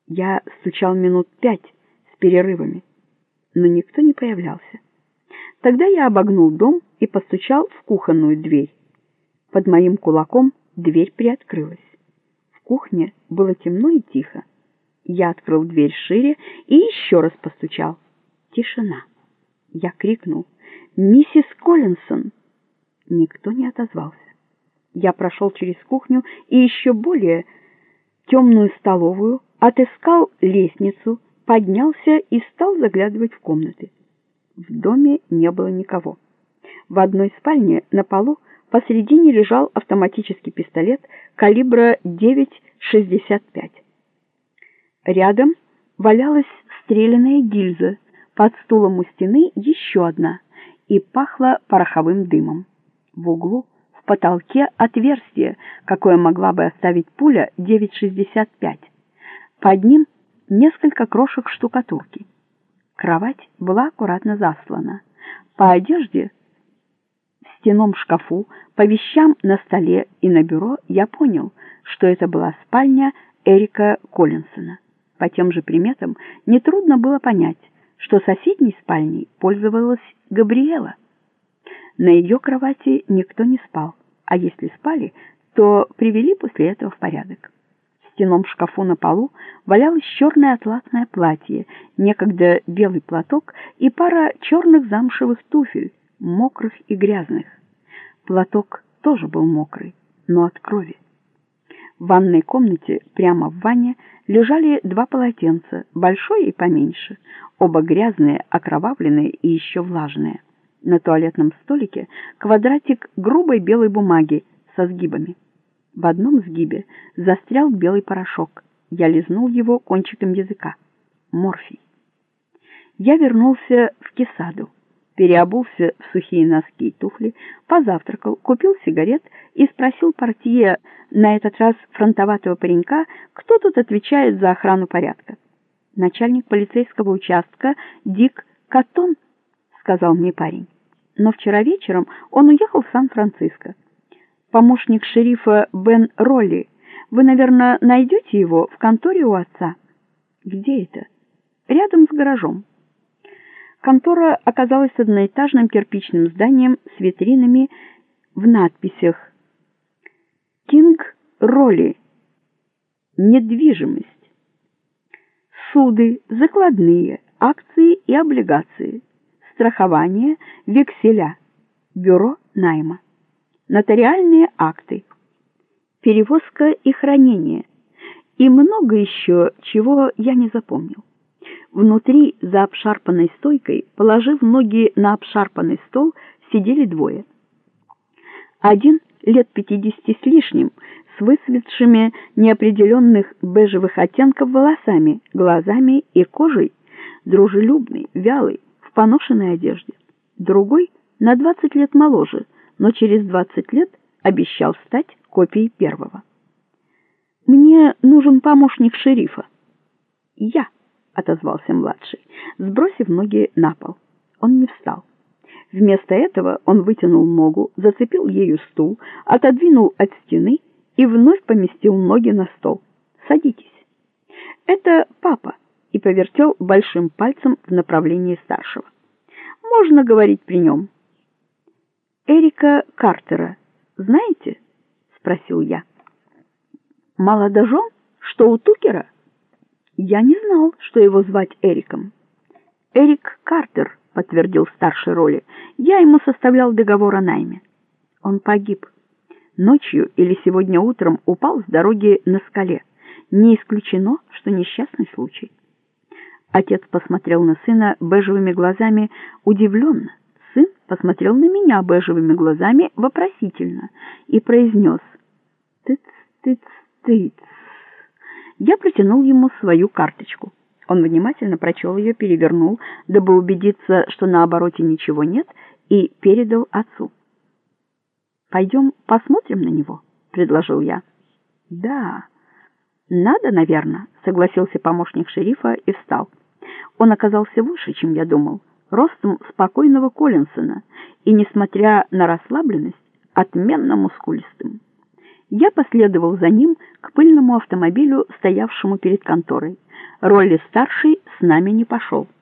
Я стучал минут 5 с перерывами, но никто не появлялся. Тогда я обогнул дом и постучал в кухонную дверь. Под моим кулаком дверь приоткрылась. В кухне было темно и тихо. Я открыл дверь шире и еще раз постучал. Тишина. Я крикнул: «Миссис Коллинсон!» Никто не отозвался. Я прошел через кухню и еще более темную столовую, отыскал лестницу, поднялся и стал заглядывать в комнаты. В доме не было никого. В одной спальне на полу посредине лежал автоматический пистолет калибра 9,65. Рядом валялась стрелянная гильза, под стулом у стены еще одна, и пахло пороховым дымом. В углу в потолке отверстие, какое могла бы оставить пуля 9,65. Под ним несколько крошек штукатурки. Кровать была аккуратно заслана. По одежде в стенном шкафу, по вещам на столе и на бюро я понял, что это была спальня Эрика Коллинсона. По тем же приметам нетрудно было понять, что соседней спальней пользовалась Габриэла. На ее кровати никто не спал, а если спали, то привели после этого в порядок. В стенном шкафу на полу валялось черное атласное платье, некогда белый платок и пара черных замшевых туфель, мокрых и грязных. Платок тоже был мокрый, но от крови. В ванной комнате, прямо в ванне, лежали два полотенца, большое и поменьше, оба грязные, окровавленные и еще влажные. На туалетном столике квадратик грубой белой бумаги со сгибами. В одном сгибе застрял белый порошок. Я лизнул его кончиком языка. Морфий. Я вернулся в Кесаду, переобулся в сухие носки и туфли, позавтракал, купил сигарет и спросил портье, на этот раз фронтоватого паренька, кто тут отвечает за охрану порядка. «Начальник полицейского участка Дик Каттон», — сказал мне парень. «Но вчера вечером он уехал в Сан-Франциско. Помощник шерифа Бен Ролли. Вы, наверное, найдете его в конторе у отца». «Где это?» «Рядом с гаражом». Контора оказалась одноэтажным кирпичным зданием с витринами в надписях «Кинг Ролли. Недвижимость. Суды, закладные, акции и облигации, страхование, векселя, бюро найма, нотариальные акты, перевозка и хранение и много еще, чего я не запомнил». Внутри, за обшарпанной стойкой, положив ноги на обшарпанный стол, сидели двое. Один лет 50 с лишним, с выцветшими неопределенных бежевых оттенков волосами, глазами и кожей, дружелюбный, вялый, в поношенной одежде. Другой на 20 лет моложе, но через 20 лет обещал стать копией первого. «Мне нужен помощник шерифа». «Я», — отозвался младший, сбросив ноги на пол. Он не встал. Вместо этого он вытянул ногу, зацепил ею стул, отодвинул от стены и вновь поместил ноги на стол. «Садитесь». «Это папа», и повертел большим пальцем в направлении старшего. «Можно говорить при нем». «Эрика Картера знаете?» — спросил я. «Молодожен, что у Тукера?» Я не знал, что его звать Эриком. «Эрик Картер», — подтвердил старший Ролли. «Я ему составлял договор о найме». Он погиб. Ночью или сегодня утром упал с дороги на скале. Не исключено, что несчастный случай. Отец посмотрел на сына бежевыми глазами удивленно. Сын посмотрел на меня бежевыми глазами вопросительно и произнес: «Тыц-тыц-тыц». Я протянул ему свою карточку. Он внимательно прочел ее, перевернул, дабы убедиться, что на обороте ничего нет, и передал отцу. «Пойдем посмотрим на него», — предложил я. «Да, надо, наверное», — согласился помощник шерифа и встал. Он оказался выше, чем я думал, ростом спокойного Коллинсона и, несмотря на расслабленность, отменно мускулистым. Я последовал за ним к пыльному автомобилю, стоявшему перед конторой. Ролли-старший с нами не пошел.